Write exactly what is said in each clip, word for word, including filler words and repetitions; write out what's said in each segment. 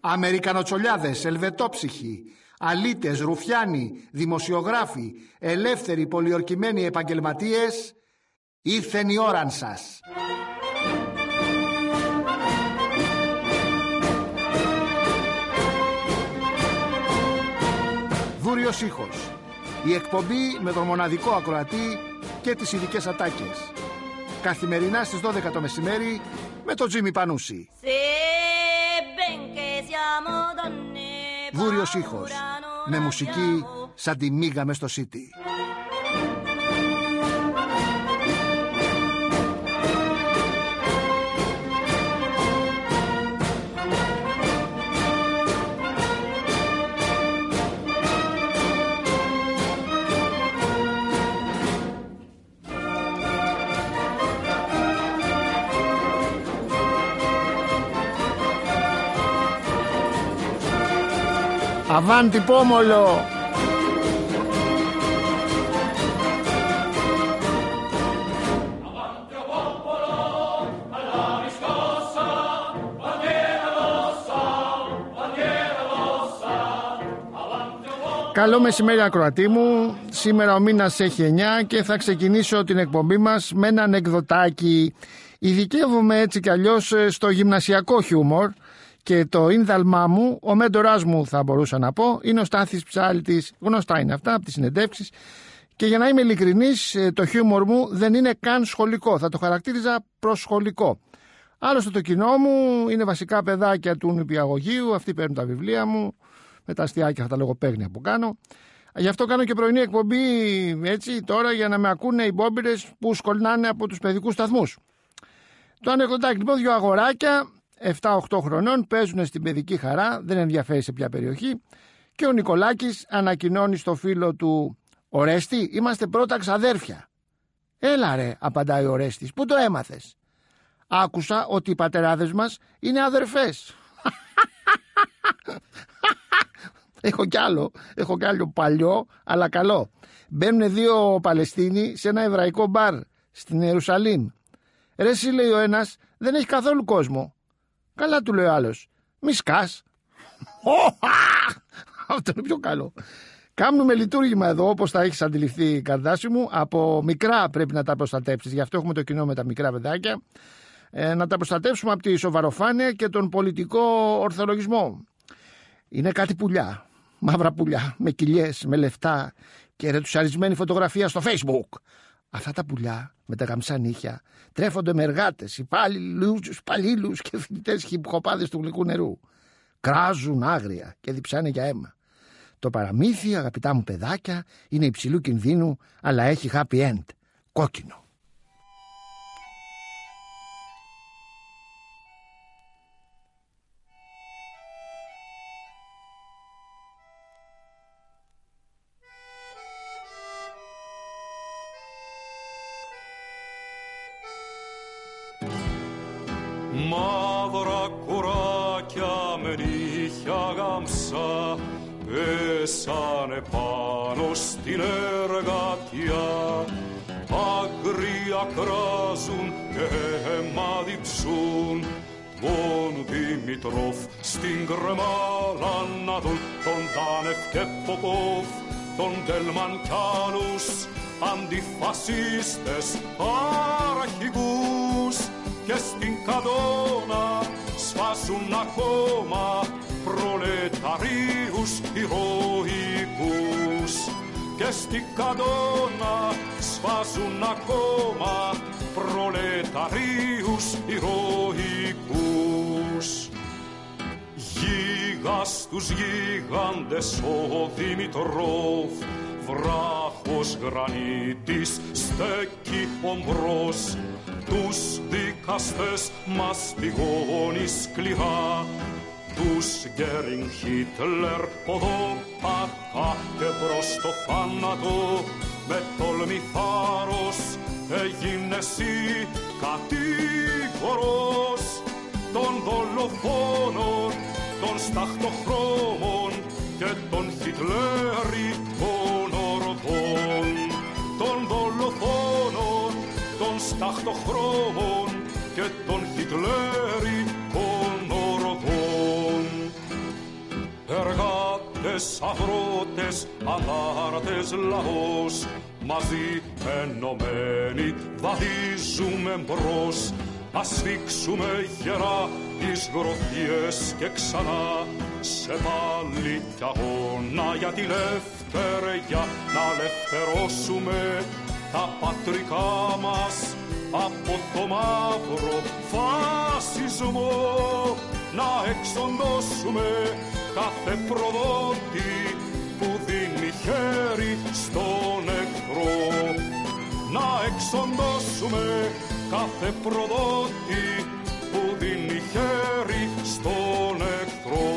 Αμερικανοτσολιάδες, ελβετόψυχοι, αλήτες, ρουφιάνοι, δημοσιογράφοι, ελεύθεροι πολιορκημένοι επαγγελματίες, ήρθεν η ώραν σας. Βούριος ήχος. Η εκπομπή με τον μοναδικό ακροατή και τις ειδικές ατάκες. Καθημερινά στις δώδεκα το μεσημέρι με τον Τζίμι Πανούση. Βούριος ήχος. Με μουσική σαν τη μίγα μες στο Σίτι. Αβάντι πόμολο! Καλό μεσημέρι ακροατή μου. Σήμερα ο μήνας έχει εννιά και θα ξεκινήσω την εκπομπή μας με ένα ανεκδοτάκι. Ειδικεύομαι έτσι κι αλλιώς στο γυμνασιακό χιούμορ και το ίνδαλμά μου, ο μέντορας μου θα μπορούσα να πω, είναι ο Στάθης Ψάλτης. Γνωστά είναι αυτά από τις συνεντεύξεις. Και για να είμαι ειλικρινής, το χιούμορ μου δεν είναι καν σχολικό. Θα το χαρακτήριζα προσχολικό. Άλλωστε το κοινό μου είναι βασικά παιδάκια του νηπιαγωγείου. Αυτοί παίρνουν τα βιβλία μου με τα αστιάκια αυτά τα λογοπαίγνια που κάνω. Γι' αυτό κάνω και πρωινή εκπομπή έτσι τώρα, για να με ακούνε οι μπόμπυρες που σκολνάνε από τους παιδικούς σταθμούς. Το ανεκδοτάκι λοιπόν, δύο αγοράκια επτά οκτώ χρονών παίζουν στην παιδική χαρά, δεν ενδιαφέρει σε ποια περιοχή, και ο Νικολάκης ανακοινώνει στο φίλο του: «Ορέστη, είμαστε πρώτα ξαδέρφια». «Έλα ρε», απαντάει ο Ορέστης, «πού το έμαθες?» «Άκουσα ότι οι πατεράδες μας είναι αδερφές». Έχω κι άλλο, έχω κι άλλο παλιό αλλά καλό. Μπαίνουν δύο Παλαιστίνοι σε ένα εβραϊκό μπαρ στην Ιερουσαλήμ. «Ρε εσύ», λέει ο ένας, «δεν έχει καθόλου κόσμο». «Καλά», του λέει ο άλλος, «μη σκάς». Αυτό είναι πιο καλό. Κάνουμε λειτουργήμα εδώ, όπως τα έχεις αντιληφθεί, Καρδάση μου. Από μικρά πρέπει να τα προστατέψεις. Γι' αυτό έχουμε το κοινό με τα μικρά παιδάκια. Ε, να τα προστατεύσουμε από τη σοβαροφάνεια και τον πολιτικό ορθολογισμό. Είναι κάτι πουλιά, μαύρα πουλιά, με κοιλιές, με λεφτά και ρετουσαρισμένη φωτογραφία στο Facebook. Αυτά τα πουλιά με τα γαμψά νύχια τρέφονται με εργάτες, υπάλληλους, υπαλλήλους και φοιτητές χιπχοπάδες του γλυκού νερού. Κράζουν άγρια και διψάνε για αίμα. Το παραμύθι, αγαπητά μου παιδάκια, είναι υψηλού κινδύνου, αλλά έχει happy end. Κόκκινο. Μαύρα κουράκια με νύχια γαμψά πέσανε πάνω στην εργατιά. Άγρια κράζουν και αίμα διψούν. Τον Δημητρόφ στην κρεμάλα να δουν, τον Τάνεφ και Ποπόφ, τον Τέλμαν κι άλλους αντιφασίστες αρχηγούς. Και στην Καδώνα σφάζουν ακόμα προλεταρίους ηρωικούς. Και στην Καδώνα σφάζουν ακόμα προλεταρίους ηρωικούς. Γίγας τους γίγαντες ο Δημητρόφ, βράχος γρανίτης στέκει ομπρός. Τους δικαστές μαστιγώνει σκληρά, τους Γκέρινγκ, Χίτλερ, ποδόπατα και προς το θάνατο με τόλμη θάρρος έγινε εσύ κατήγορος των δολοφόνων, των σταχτοχρώμων και των χιτλέρικων ορδών. Των δολοφόνων, των σταχτοχρώμων και των χιτλέρικων ορδών. αγρότες, αγρότες, αντάρτες λαός, μαζί ενωμένοι βαδίζουμε μπρος, να σφίξουμε γερά τις γροθιές και ξανά σε πάλι κι αγώνα για τη λευτεριά, να ελευθερώσουμε τα πατρικά μας από το μαύρο φασισμό, να εξοντώσουμε κάθε προδότη που δίνει χέρι στον εχθρό, να εξοντώσουμε κάθε προδότη που δίνει χέρι στον εχθρό.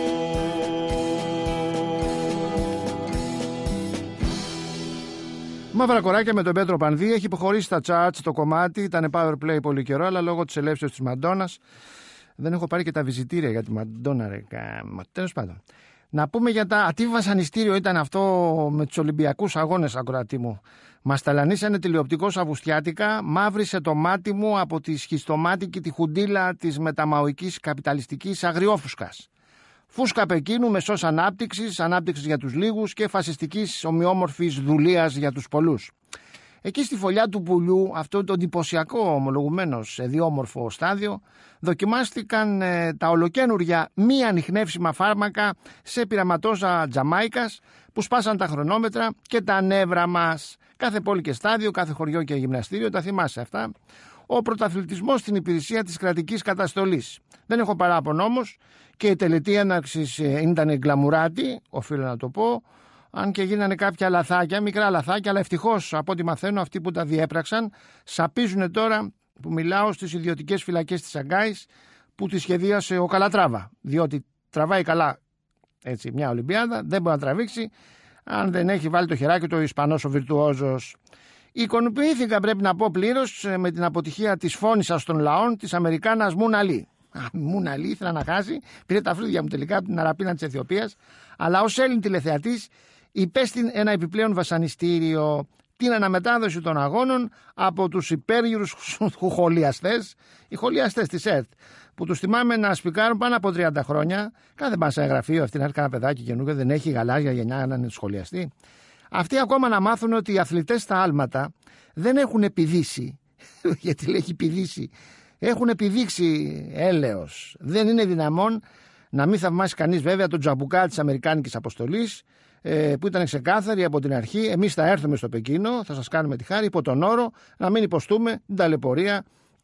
Μαύρα κοράκια με τον Πέτρο Πανδί. Έχει υποχωρήσει στα charts το κομμάτι. Ήταν power play πολύ καιρό, αλλά λόγω της ελεύσεως της Μαντόνας δεν έχω πάρει και τα βυζιτήρια για τη Μαντόνα, ρε. Τέλος πάντων. Να πούμε για τα. Τι βασανιστήριο ήταν αυτό με τους Ολυμπιακούς Αγώνες, ακροατή μου. Μας ταλανίσανε τηλεοπτικώς Αυγουστιάτικα, μαύρισε το μάτι μου από τη σχιστομάτικη τη χουντίλα της μεταμαοικής καπιταλιστικής αγριόφουσκας. Φούσκα Πεκίνου, μεσός ανάπτυξης, ανάπτυξης για τους λίγους και φασιστικής ομοιόμορφης δουλείας για τους πολλούς. Εκεί στη φωλιά του πουλιού, αυτό το εντυπωσιακό ομολογουμένως σε διόμορφο στάδιο, δοκιμάστηκαν ε, τα ολοκένουργια μη ανιχνεύσιμα φάρμακα σε πειραματόζα Τζαμάικας που σπάσαν τα χρονόμετρα και τα νεύρα μας. Κάθε πόλη και στάδιο, κάθε χωριό και γυμναστήριο, τα θυμάσαι αυτά. Ο πρωταθλητισμός στην υπηρεσία της κρατικής καταστολής. Δεν έχω παράπονο όμως και η τελετή έναρξης ήταν γκλαμουράτη, οφείλω να το πω, αν και γίνανε κάποια λαθάκια, μικρά λαθάκια, αλλά ευτυχώς από ό,τι μαθαίνω αυτοί που τα διέπραξαν σαπίζουν τώρα που μιλάω στις ιδιωτικές φυλακές της Σαγκάης που τη σχεδίασε ο Καλατράβα. Διότι τραβάει καλά έτσι, μια Ολυμπιάδα, δεν μπορεί να τραβήξει αν δεν έχει βάλει το χεράκι του ο Ισπανός ο βιρτουόζος. Εικονοποιήθηκα, πρέπει να πω πλήρως, με την αποτυχία της φώνησας των λαών της Αμερικάνας Μούνα Λί. Μούνα Λί ήθελα να χάσει, πήρε τα φρύδια μου τελικά από την Αραπίνα της Αιθιοπίας, αλλά ως Έλλην τηλεθεατής υπέστη ένα επιπλέον βασανιστήριο, την αναμετάδοση των αγώνων από τους υπέργυρους χολιαστές, οι χολιαστές της ΕΡΤ, που τους θυμάμαι να σπικάρουν πάνω από τριάντα χρόνια. Κάθε πάνε σε γραφείο αυτή να έρθει κανένα παιδάκι καινούργιο, δεν έχει γαλάζια γενιά να είναι σχολιαστή. Αυτοί ακόμα να μάθουν ότι οι αθλητές στα άλματα δεν έχουν επιδύσει, γιατί λέει έχει επιδύσει, έχουν επιδείξει έλεος. Δεν είναι δυναμόν να μην θαυμάσει κανείς βέβαια τον τζαμπουκά της Αμερικάνικης Αποστολής, που ήταν ξεκάθαρη από την αρχή. Εμείς θα έρθουμε στο Πεκίνο, θα σας κάνουμε τη χάρη, υπό τον όρο να μην υποστούμε την ταλαιπωρία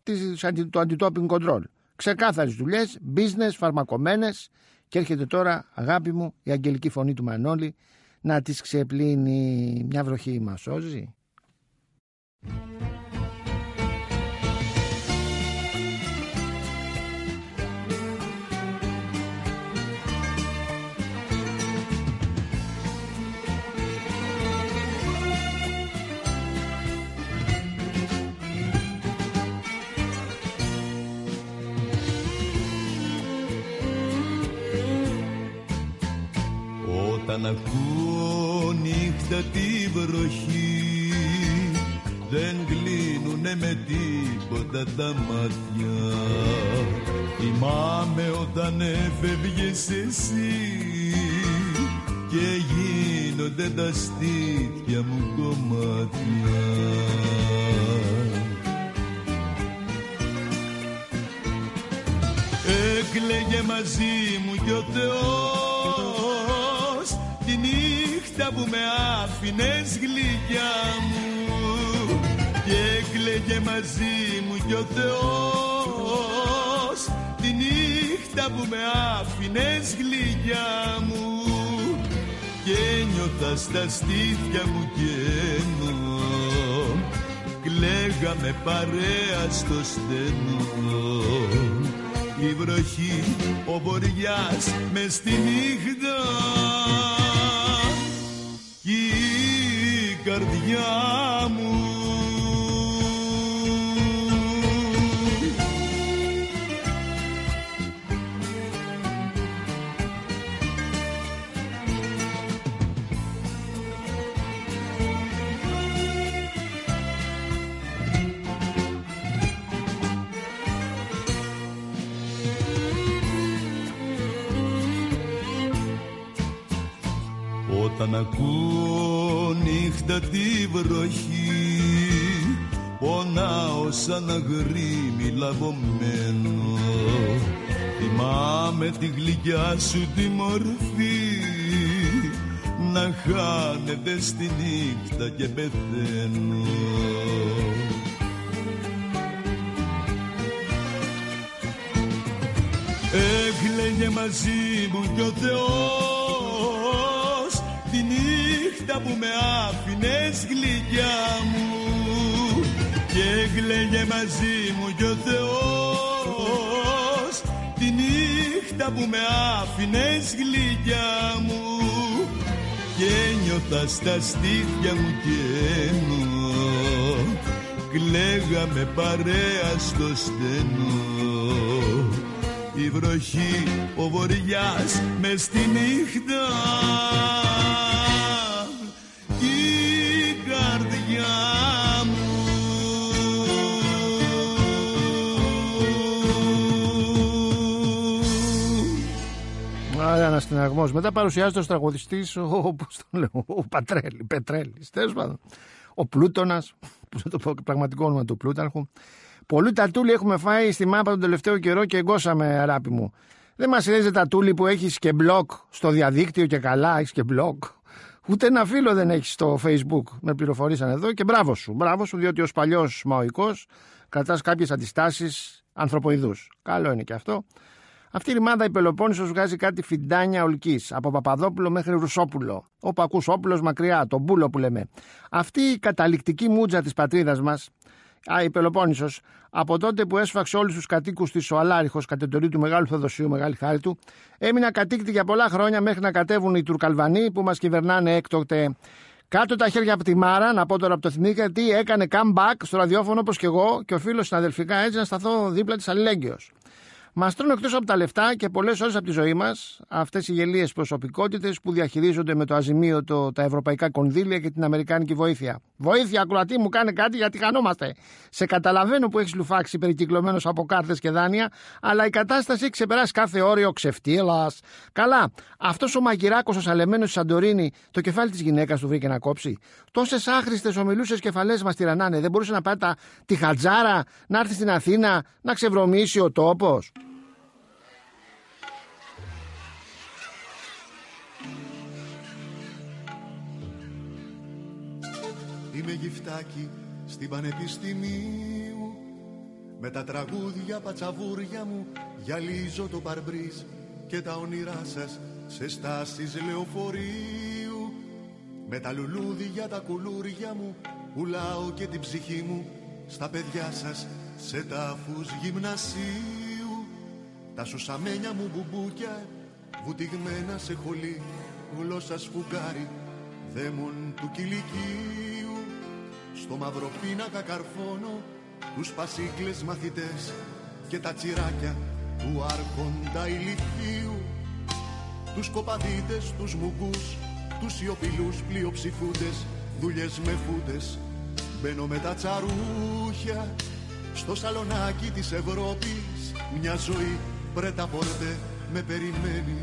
του anti-doping control. Ξεκάθαρες δουλειές, business, φαρμακομένες, και έρχεται τώρα, αγάπη μου, η αγγελική φωνή του Μανώλη να τις ξεπλύνει. Μια βροχή μας σώζει. Όταν ακούω νύχτα τη βροχή, δεν κλείνουνε με τίποτα τα μάτια. Θυμάμαι όταν έφευγες εσύ και γίνονται τα στήθια μου κομμάτια. Έκλαιγε μαζί μου κι ο Θεός τη νύχτα που με άφηνες γλυκιά μου, και έκλαιγε μαζί μου κι ο Θεός τη νύχτα που με άφηνες γλυκιά μου, και νιώθα στα στήθια μου κενό, κλαίγαμε παρέα στο στενό. Η βροχή, ο βοριάς μες στη νύχτα κι η καρδιά μου. Όταν ακούω νύχτα τη βροχή, πονάω σαν αγρίμι λαβωμένο. Θυμάμαι τη γλυκιά σου τη μορφή, να χάνεται στη νύχτα και πεθαίνω. Έκλαιγε μαζί μου κι ο Θεός τη νύχτα που με άφηνες γλυκιά μου, και έκλαιγε μαζί μου κι ο Θεός τη νύχτα που με άφηνες γλυκιά μου, και νιώθα στα στήθια μου κενό, κλαίγαμε παρέα στο στενό. Η βροχή, ο βοριάς μες στη νύχτα, η καρδιά μου. Άρα ένας στεναγμός. Μετά παρουσιάζεται ο τραγουδιστής, ο, πώς το λέω, ο Πατρέλη, Πετρέλης, τέλος πάντων. Ο Πλούτονας, που είναι το πραγματικό όνομα του Πλούταρχου. Πολλού τατούλι έχουμε φάει στη μάπα τον τελευταίο καιρό και εγκώσαμε, αγάπη μου. Δεν μας λες τατούλι που έχεις και blog στο διαδίκτυο και καλά, έχεις και blog. Ούτε ένα φίλο δεν έχεις στο Facebook. Με πληροφορήσαν εδώ και μπράβο σου. Μπράβο σου, διότι ως παλιός μαοϊκός κρατάς κάποιες αντιστάσεις ανθρωποειδούς. Καλό είναι και αυτό. Αυτή η ρημάδα η Πελοπόννησος βγάζει κάτι φιντάνια ολκής. Από Παπαδόπουλο μέχρι Ρουσόπουλο. Όπου ακούς Όπουλος μακριά, τον Μπούλο που λέμε. Αυτή η καταληκτική μούτζα της πατρίδας μας. Α, η Πελοπόννησος, από τότε που έσφαξε όλους τους κατοίκους της ο Αλάριχος κατ' εντολή του Μεγάλου Θεοδοσίου, μεγάλη χάρη του, έμεινε ακατοίκητη για πολλά χρόνια μέχρι να κατέβουν οι Τουρκαλβανοί που μας κυβερνάνε έκτοτε. Κάτω τα χέρια από τη Μάρα, να πω τώρα από το θυμήθηκα, τι έκανε comeback στο ραδιόφωνο όπως και εγώ και ο φίλος συναδελφικά, έτσι να σταθώ δίπλα της αλληλέγγυος. Μας τρώνε εκτός από τα λεφτά και πολλές ώρες από τη ζωή μας αυτές οι γελίες προσωπικότητες που διαχειρίζονται με το αζημίωτο τα ευρωπαϊκά κονδύλια και την αμερικάνικη βοήθεια. Βοήθεια, ακροατή μου, κάνε κάτι γιατί χανόμαστε. Σε καταλαβαίνω που έχεις λουφάξει περικυκλωμένος από κάρτες και δάνεια, αλλά η κατάσταση έχει ξεπεράσει κάθε όριο ξεφτύλας. Καλά, αυτός ο μαγειράκος ο σαλεμένος στη Σαντορίνη το κεφάλι της γυναίκας του βρήκε να κόψει. Τόσες άχρηστες ομιλούσες κεφαλές μας τυραννάνε. Δεν μπορούσε να πάει τα... τη χατζάρα να έρθει στην Αθήνα να ξεβρωμίσει ο τόπος. Είμαι γυφτάκι στην Πανεπιστημίου, με τα τραγούδια πατσαβούρια μου γυαλίζω το παρμπρίζ και τα όνειρά σας σε στάσεις λεωφορείου. Με τα λουλούδια τα κουλούρια μου πουλάω και την ψυχή μου στα παιδιά σας σε τάφους γυμνασίου. Τα σουσαμένια μου μπουμπούκια βουτυγμένα σε χολή, γλώσσα σφουγγάρι δαίμον του κηλικίου. Στο μαύρο πίνακα καρφώνω τους πασίκλες μαθητές και τα τσιράκια του άρχοντα ηλιθίου. Τους κοπαδίτες, τους μουγκούς, τους σιωπηλούς πλειοψηφούντες, δουλειές με φούτες. Μπαίνω με τα τσαρούχια στο σαλονάκι της Ευρώπης. Μια ζωή πρέτα πορτέ με περιμένει.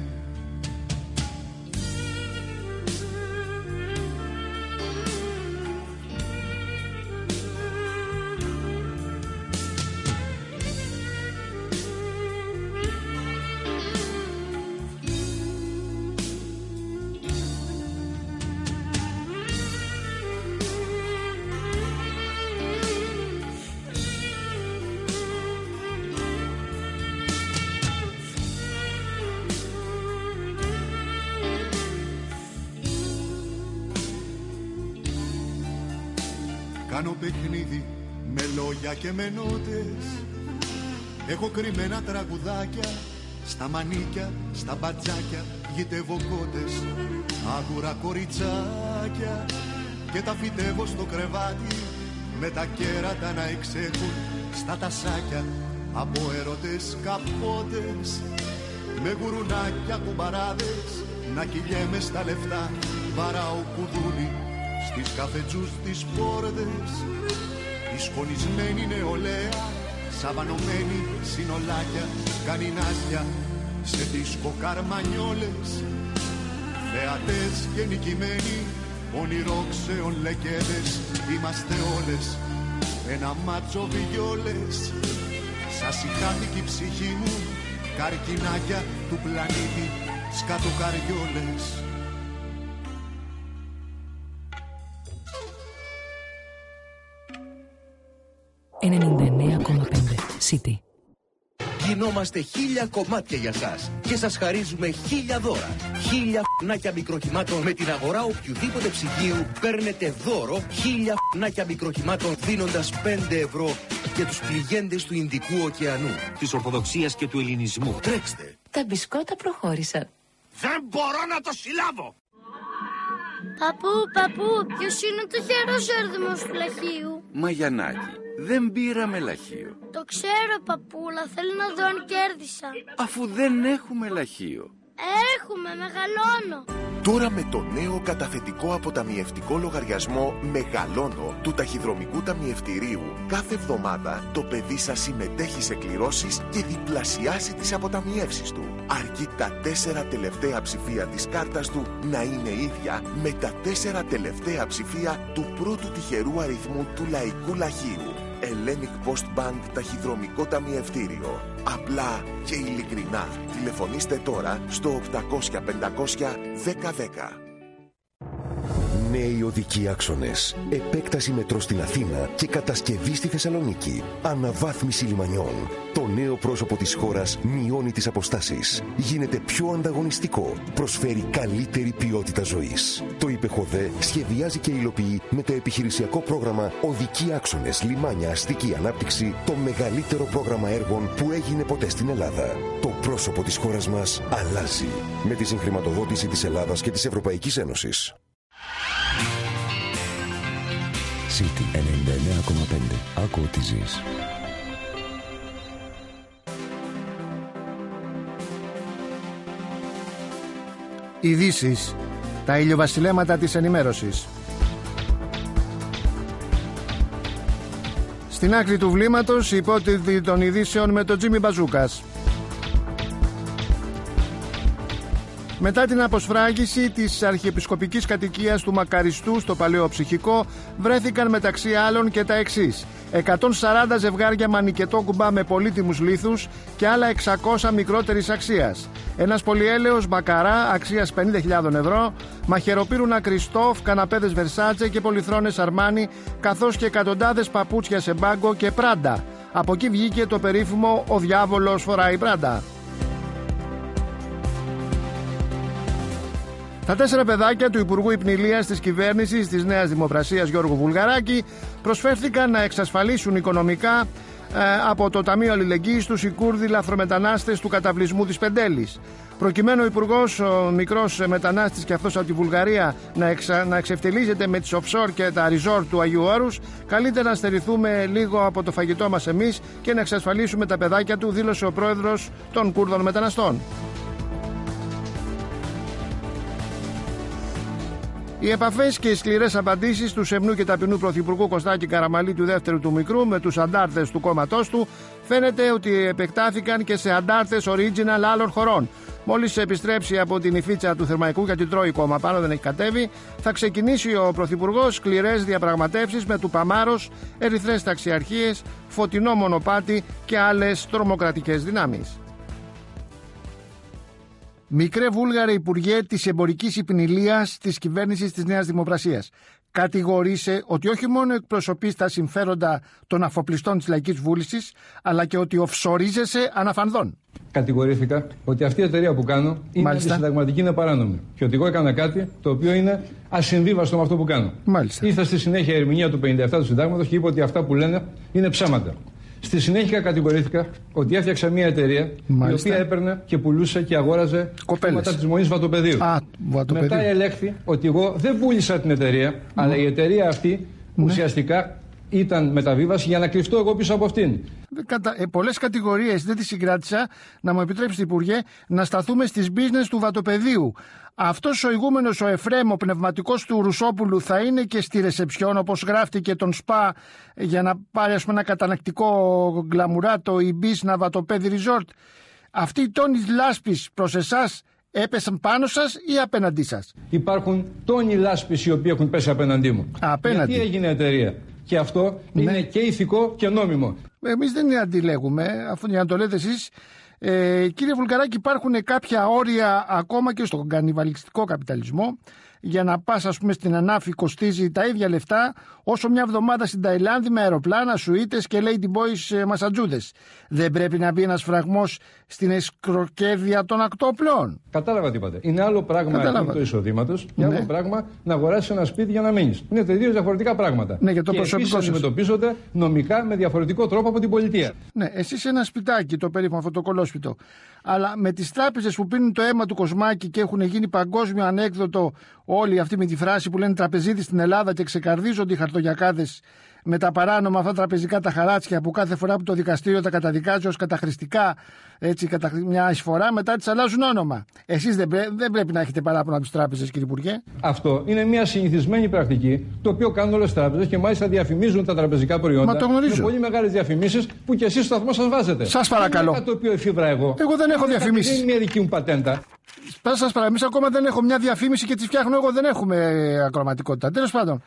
Κάνω παιχνίδι με λόγια και με νότες. Έχω κρυμμένα τραγουδάκια στα μανίκια, στα μπατζάκια, γητεύω κότες, άγουρα κοριτσάκια και τα φυτεύω στο κρεβάτι με τα κέρατα να εξέχουν στα τασάκια από έρωτες καπότες. Με γουρουνάκια κουμπαράδες να κυλιέμαι στα λεφτά, βαράω κουδούνι στις καφετζούς τις πόρτες. Η σκονισμένη νεολαία, σαβανωμένη συνολάκια, κάνει νάστια σε δίσκο καρμανιόλες. θεατές και νικημένοι, ονειρόξεων λεκέδες, είμαστε όλες ένα μάτσο βιόλες. Σας ηχάθηκε η ψυχή μου, καρκινάκια του πλανήτη, σκατοκαριόλες. ενενήντα εννέα κόμμα πέντε City. Γινόμαστε χίλια κομμάτια για σας και σας χαρίζουμε χίλια δώρα. Χίλια φ***νάκια μικροχημάτων με την αγορά οποιοδήποτε ψυγείου παίρνετε δώρο χίλια φ***νάκια μικροχημάτων δίνοντας πέντε ευρώ για τους πληγέντες του Ινδικού ωκεανού, της Ορθοδοξίας και του Ελληνισμού. Τρέξτε! Τα μπισκότα προχώρησαν. Δεν μπορώ να το συλλάβω! Παππού, παππού, ποιος είναι το χερός έρδημος του λαχείου? Μαγιανάκη, δεν πήραμε λαχείο. Το ξέρω, παππούλα, θέλω να δω αν κέρδισα. Αφού δεν έχουμε λαχείο. Έχουμε, μεγαλώνω. Τώρα με το νέο καταθετικό αποταμιευτικό λογαριασμό Μεγαλώνω του Ταχυδρομικού Ταμιευτηρίου, κάθε εβδομάδα το παιδί σας συμμετέχει σε κληρώσεις και διπλασιάσει τις αποταμιεύσεις του. Αρκεί τα τέσσερα τελευταία ψηφία της κάρτας του να είναι ίδια με τα τέσσερα τελευταία ψηφία του πρώτου τυχερού αριθμού του λαϊκού λαχείου. Hellenic Post Bank Ταχυδρομικό Ταμιευτήριο. Απλά και ειλικρινά. Τηλεφωνήστε τώρα στο οκτακόσια πεντακόσια δέκα δέκα. Νέοι οδικοί άξονες. Επέκταση μετρό στην Αθήνα και κατασκευή στη Θεσσαλονίκη. Αναβάθμιση λιμανιών. Το νέο πρόσωπο της χώρας μειώνει τις αποστάσεις. Γίνεται πιο ανταγωνιστικό. Προσφέρει καλύτερη ποιότητα ζωής. Το ΙΠΕΧΟΔΕ σχεδιάζει και υλοποιεί με το επιχειρησιακό πρόγραμμα Οδικοί Άξονες, Λιμάνια, Αστική Ανάπτυξη το μεγαλύτερο πρόγραμμα έργων που έγινε ποτέ στην Ελλάδα. Το πρόσωπο της χώρας μας αλλάζει. Με τη συγχρηματοδότηση της Ελλάδας και της Ευρωπαϊκής Ένωσης. City ενενήντα εννέα κόμμα πέντε. Άκου ό,τι ζεις. Ειδήσεις. Τα ηλιοβασιλέματα της ενημέρωσης. Στην άκρη του βλήματος, υπότιτλοι των ειδήσεων με τον Τζίμι Μπαζούκας. Μετά την αποσφράγιση της αρχιεπισκοπικής κατοικίας του Μακαριστού στο Παλαιό Ψυχικό, βρέθηκαν μεταξύ άλλων και τα εξής: εκατόν σαράντα ζευγάρια μανικετόκουμπα με πολύτιμους λίθους και άλλα εξακόσια μικρότερης αξίας, ένας πολυέλαιος μπακαρά αξίας πενήντα χιλιάδες ευρώ, μαχαιροπύρουνα Κριστόφ, καναπέδες Βερσάτσε και πολυθρόνες Αρμάνι, καθώς και εκατοντάδες παπούτσια σε μπάγκο και Πράντα. Από εκεί βγήκε το περίφημο «Ο διάβολος φοράει Πράντα». Τα τέσσερα παιδάκια του Υπουργού Υπνηλίας της κυβέρνησης της Νέας Δημοκρασίας Γιώργου Βουλγαράκη προσφέρθηκαν να εξασφαλίσουν οικονομικά ε, από το Ταμείο Αλληλεγγύης τους οι Κούρδοι λαθρομετανάστες του καταβλισμού της Πεντέλης. Προκειμένου ο Υπουργός, ο μικρός μετανάστης και αυτός από τη Βουλγαρία, να, εξα, να εξευτελίζεται με τις offshore και τα resort του Αγίου Όρους, καλύτερα να στερηθούμε λίγο από το φαγητό μας εμείς και να εξασφαλίσουμε τα παιδάκια του, δήλωσε ο πρόεδρος των Κούρδων μεταναστών. Οι επαφές και οι σκληρές απαντήσεις του σεμνού και ταπεινού Πρωθυπουργού Κωστάκη Καραμανλή του δεύτερου του μικρού με τους αντάρτες του κόμματός του φαίνεται ότι επεκτάθηκαν και σε αντάρτες original άλλων χωρών. Μόλις επιστρέψει από την Ιφίτσα του Θερμαϊκού, γιατί τρώει κόμμα πάνω, δεν έχει κατέβει, θα ξεκινήσει ο Πρωθυπουργός σκληρές διαπραγματεύσεις με του Παμάρος, ερυθρές ταξιαρχίες, φωτεινό μονοπάτι και άλλες τρομοκρατικές δυνάμεις. Μικρέ Βούλγαρε Υπουργέ της Εμπορικής Υπνηλίας της κυβέρνησης της Νέας Δημοκρασίας, κατηγορείσαι ότι όχι μόνο εκπροσωπείς τα συμφέροντα των αφοπλιστών της Λαϊκής Βούλησης, αλλά και ότι οφσορίζεσαι αναφανδόν. Κατηγορήθηκα ότι αυτή η εταιρεία που κάνω είναι αντισυνταγματική, είναι παράνομη. Και ότι εγώ έκανα κάτι το οποίο είναι ασυμβίβαστο με αυτό που κάνω. Μάλιστα. Ήρθα στη συνέχεια ερμηνεία του πενήντα επτά του Συντάγματος και είπα ότι αυτά που λένε είναι ψέματα. Στη συνέχεια κατηγορήθηκα ότι έφτιαξα μια εταιρεία, μάλιστα, η οποία έπαιρνε και πουλούσε και αγόραζε κόμματα της Μονής Βατοπεδίου. Α, Βατοπεδίου. Μετά ελέγχθη ότι εγώ δεν πούλησα την εταιρεία, mm. αλλά η εταιρεία αυτή mm. ουσιαστικά ήταν μεταβίβαση για να κρυφτώ εγώ πίσω από αυτήν. Κατα... Ε, πολλές κατηγορίες δεν τις συγκράτησα. Να μου επιτρέψετε, Υπουργέ, να σταθούμε στις business του Βατοπεδίου. Αυτός ο ηγούμενος, ο Εφρέμ, ο πνευματικός του Ρουσόπουλου, θα είναι και στη ρεσεψιόν, όπως γράφτηκε τον ΣΠΑ, για να πάρει, ας πούμε, ένα κατανακτικό γκλαμουράτο ή μπίσνα Βατοπέδι Resort. Αυτή η τόνη λάσπης προς εσάς έπεσαν πάνω σας ή απέναντί σας? Υπάρχουν τόνοι λάσπης οι οποίοι έχουν πέσει απέναντί μου. Απέναντι. Γιατί έγινε εταιρεία. Και αυτό ναι. είναι και ηθικό και νόμιμο. Εμείς δεν αντιλέγουμε, αφού για να το λέτε εσείς. Ε, κύριε Βουλγαράκη, υπάρχουν κάποια όρια ακόμα και στον κανιβαλιστικό καπιταλισμό. Για να πας, ας πούμε, στην Ανάφη κοστίζει τα ίδια λεφτά όσο μια εβδομάδα στην Ταϊλάνδη με αεροπλάνα, σουίτες και lady boys μασατζούδες. Δεν πρέπει να μπει ένας φραγμός στην εσκροκέρδεια των ακτόπλων? Κατάλαβα τι είπατε. Είναι άλλο πράγμα το εισοδήματος και άλλο ναι. πράγμα να αγοράσεις ένα σπίτι για να μείνεις. Είναι τελείως διαφορετικά πράγματα. Ναι, για το και προσωπικό επίσης αντιμετωπίζονται νομικά με διαφορετικό τρόπο από την πολιτεία. Ναι, εσείς ένα σπιτάκι, το περίφημο αυτό το κολόσπιτο. Αλλά με τις τράπεζες που πίνουν το αίμα του Κοσμάκη και έχουν γίνει παγκόσμιο ανέκδοτο όλοι αυτοί με τη φράση που λένε τραπεζίτη στην Ελλάδα και ξεκαρδίζονται οι χαρτογιακάδες με τα παράνομα αυτά τραπεζικά τα χαράτσια που κάθε φορά που το δικαστήριο τα καταδικάζει ως καταχρηστικά, έτσι, κατά μια εισφορά, μετά τις αλλάζουν όνομα. Εσείς δεν, πρέ, δεν πρέπει να έχετε παράπονα από τις τράπεζες, κύριε Υπουργέ. Αυτό είναι μια συνηθισμένη πρακτική, το οποίο κάνουν όλες τις τράπεζες και μάλιστα διαφημίζουν τα τραπεζικά προϊόντα. Μα το γνωρίζω. Με πολύ μεγάλες διαφημίσεις που και εσείς στο σταθμό σας βάζετε. Σας παρακαλώ. Είναι κάτι το οποίο εφήβρα εγώ. Εγώ δεν έχω διαφημίσεις. Δεν είναι μια δική μου πατέντα. Σας παρακαλώ, εμείς ακόμα δεν έχω μια διαφήμιση και τη φτιάχνω εγώ, δεν έχουμε ακροματικότητα. Τέλος πάντων.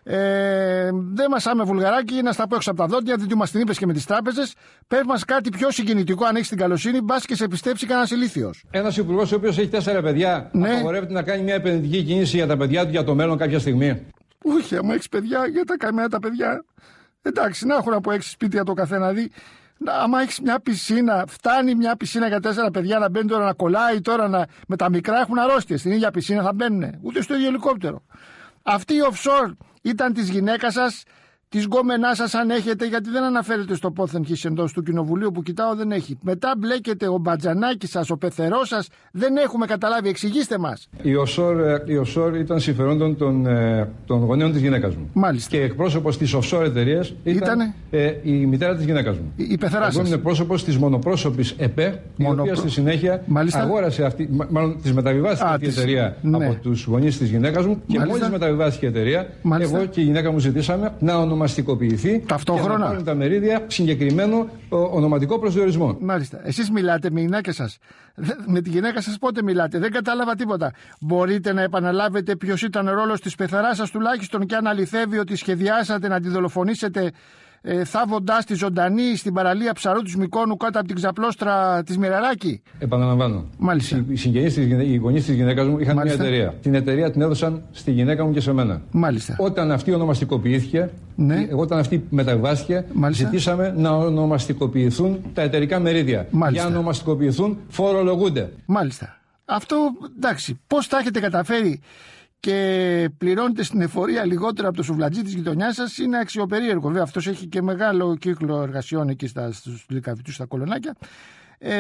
Ε, δεν μασάμε, Βουλγαράκι, να στα πω έξω από τα δόντια, διότι μας την είπες και με τις τράπεζες. Πες μας κάτι πιο συγκινητικό, αν έχεις την καλοσύνη, μπας και σε πιστέψει κανένας ηλίθιος. Ένας υπουργός ο οποίος έχει τέσσερα παιδιά, ναι. απαγορεύεται να κάνει μια επενδυτική κίνηση για τα παιδιά του για το μέλλον κάποια στιγμή? Όχι, άμα έχεις παιδιά, για τα καμιά τα παιδιά. Εντάξει, να έχουν από έξι σπίτια το καθένα δει. Άμα έχεις μια πισίνα, φτάνει μια πισίνα για τέσσερα παιδιά να μπαίνει τώρα να κολλάει, τώρα να... με τα μικρά έχουν αρρώστιες. Στην ίδια πισίνα θα μπαίνουν, ούτε στο ίδιο ελικόπτερο. Αυτή η offshore ήταν της γυναίκας σας, της γκόμενάς σας, αν έχετε, γιατί δεν αναφέρεται στο πόθεν χεις εντός του κοινοβουλίου που κοιτάω, δεν έχει. Μετά μπλέκεται ο μπατζανάκης σας, ο πεθερός σας, δεν έχουμε καταλάβει, εξηγήστε μας. Η offshore, η offshore ήταν συμφερόντων των, των γονέων της γυναίκας μου. Μάλιστα. Και εκπρόσωπος της offshore εταιρείας ήταν ε, η μητέρα της γυναίκας μου. Η, η πεθερά σας. Εγώ είμαι πρόσωπος της μονοπρόσωπης ΕΠΕ, Μονοπρο... η οποία στη συνέχεια Μάλιστα. αγόρασε αυτή, μάλλον της μεταβιβάστηκε αυτή η εταιρεία ναι. από τους γονείς της γυναίκας μου και μόλις μεταβιβάστηκε η εταιρεία, Μάλιστα. εγώ και η γυναίκα μου ζητήσαμε να ονομαστικοποιηθεί ταυτόχρονα. Και να πάρουν τα μερίδια συγκεκριμένο ονοματικό προσδιορισμό. Μάλιστα. Εσείς μιλάτε με γυναίκα σας. Με τη γυναίκα σας πότε μιλάτε? Δεν κατάλαβα τίποτα. Μπορείτε να επαναλάβετε ποιος ήταν ο ρόλος της πεθαράς σας τουλάχιστον, και αν αληθεύει ότι σχεδιάσατε να τη δολοφονήσετε ε, θάβοντάς τη ζωντανή στην παραλία Ψαρού του Μυκόνου κάτω από την ξαπλώστρα της Μοιραράκη? Επαναλαμβάνω. Μάλιστα. Οι συγγενείς της οι γονείς της γυναίκας μου είχαν Μάλιστα. μια εταιρεία. Την εταιρεία την έδωσαν στη γυναίκα μου και σε μένα. Μάλιστα. Όταν αυτή ονομαστικοποιήθηκε, ναι. όταν αυτή μεταβιβάστηκε, Μάλιστα. ζητήσαμε να ονομαστικοποιηθούν τα εταιρικά μερίδια. Μάλιστα. Για να ονομαστικοποιηθούν, φορολογούνται. Μάλιστα. Αυτό εντάξει. Πώς τα έχετε καταφέρει και πληρώνετε στην εφορία λιγότερο από το σουβλατζί της γειτονιάς σας, είναι αξιοπερίεργο. Βέβαια, αυτός έχει και μεγάλο κύκλο εργασιών εκεί στα, στους λικαβητούς, στα κολονάκια. Ε,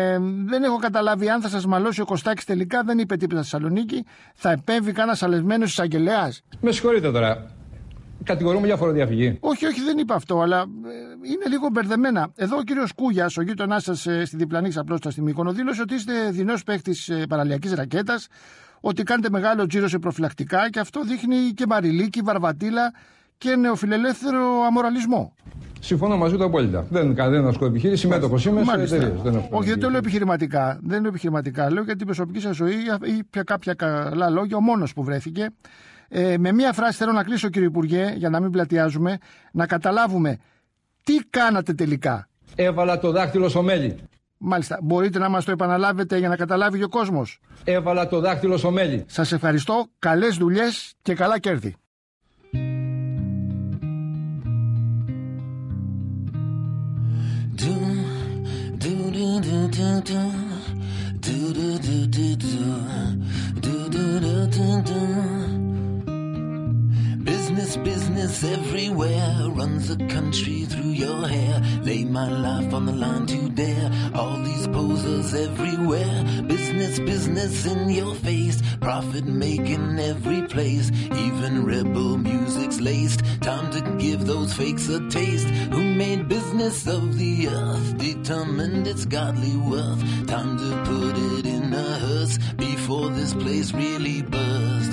δεν έχω καταλάβει αν θα σας μαλώσει ο Κωστάκης τελικά. Δεν είπε τίποτα στη Θεσσαλονίκη. Θα επέμβει κανένας αλεσμένος εισαγγελέας? Με συγχωρείτε τώρα. Κατηγορούμε για φοροδιαφυγή. Όχι, όχι, δεν είπα αυτό, αλλά είναι λίγο μπερδεμένα. Εδώ ο κύριος Κούγιας, ο γείτονάς σας στη διπλανή ξαπλώστρα στη Μύκονο, δήλωσε ότι είστε δεινός παίχτης παραλιακής ρακέτας, ότι κάνετε μεγάλο τζίρο σε προφυλακτικά, και αυτό δείχνει και μαριλίκη, βαρβατήλα και νεοφιλελεύθερο αμοραλισμό. Συμφωνώ μαζί του απόλυτα. Δεν δεν ασκώ επιχείρηση, συμμέτοχος είμαι σε εταιρείες. Όχι, δεν το λέω επιχειρηματικά. Δεν λέω επιχειρηματικά. Λέω για την προσωπική σας ζωή ή κάποια καλά λόγια. Ο μόνος που βρέθηκε. Ε, με μία φράση θέλω να κλείσω, κύριε Υπουργέ, για να μην πλατιάζουμε, να καταλάβουμε τι κάνατε τελικά. Έβαλα το δάχτυλο στο μέλι. Μάλιστα. Μπορείτε να μας το επαναλάβετε για να καταλάβει και ο κόσμος? Έβαλα το δάχτυλο στο μέλι. Σας ευχαριστώ. Καλές δουλειές και καλά κέρδη. Business, business everywhere. Runs the country through your hair. Lay my life on the line to dare. All these posers everywhere. Business, business in your face. Profit making every place. Even rebel music's laced. Time to give those fakes a taste. Who made business of the earth? Determined its godly worth. Time to put it in a hearse before this place really bursts.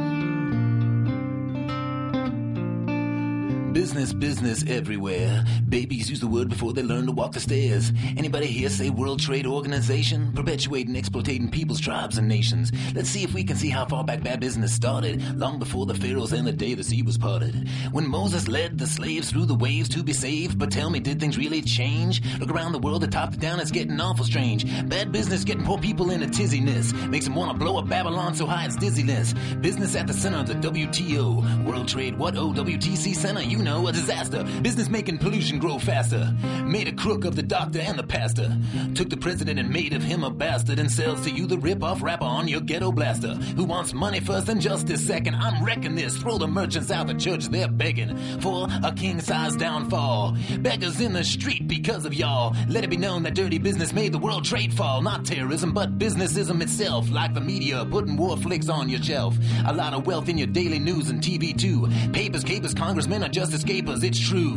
Business, business everywhere. Babies use the word before they learn to walk the stairs. Anybody here say World Trade Organization? Perpetuating, exploiting people's tribes and nations. Let's see if we can see how far back bad business started. Long before the pharaohs and the day the sea was parted. When Moses led the slaves through the waves to be saved. But tell me, did things really change? Look around the world, the top to down, it's getting awful strange. Bad business getting poor people in a tizziness. Makes them want to blow up Babylon so high it's dizziness. Business at the center of the W T O. World Trade, what O? W T C Center, you know, a disaster. Business making pollution grow faster. Made a crook of the doctor and the pastor. Took the president and made of him a bastard. And sells to you the rip-off rapper on your ghetto blaster. Who wants money first and justice second? I'm wrecking this. Throw the merchants out the church, they're begging for a king-size downfall. Beggars in the street because of y'all. Let it be known that dirty business made the world trade fall. Not terrorism, but businessism itself. Like the media putting war flicks on your shelf. A lot of wealth in your daily news and T V too. Papers, capers, congressmen are just escapers, it's true.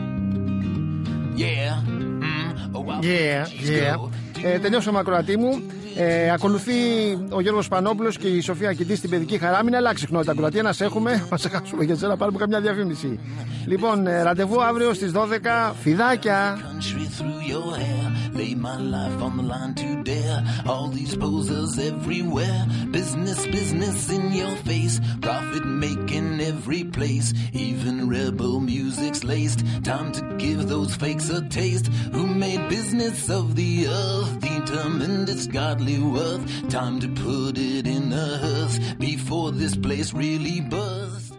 Yeah. Mm. Oh, wow. Yeah, yeah. Ε, τελειώσαμε, ακροατή μου. Ε, ακολουθεί ο Γιώργος Πανόπουλος και η Σοφία Κιντή στην παιδική χαρά. Μην αλλάξει συχνότητα, ακροατή. Να σε έχουμε, να σε χάσουμε για να πάρουμε καμιά διαφήμιση. Λοιπόν, ε, ραντεβού αύριο στις δώδεκα. Φιδάκια. Lay my life on the line to dare all these posers everywhere. Business, business in your face. Profit making every place. Even rebel music's laced. Time to give those fakes a taste. Who made business of the earth? Determined its godly worth. Time to put it in a hearse before this place really bursts.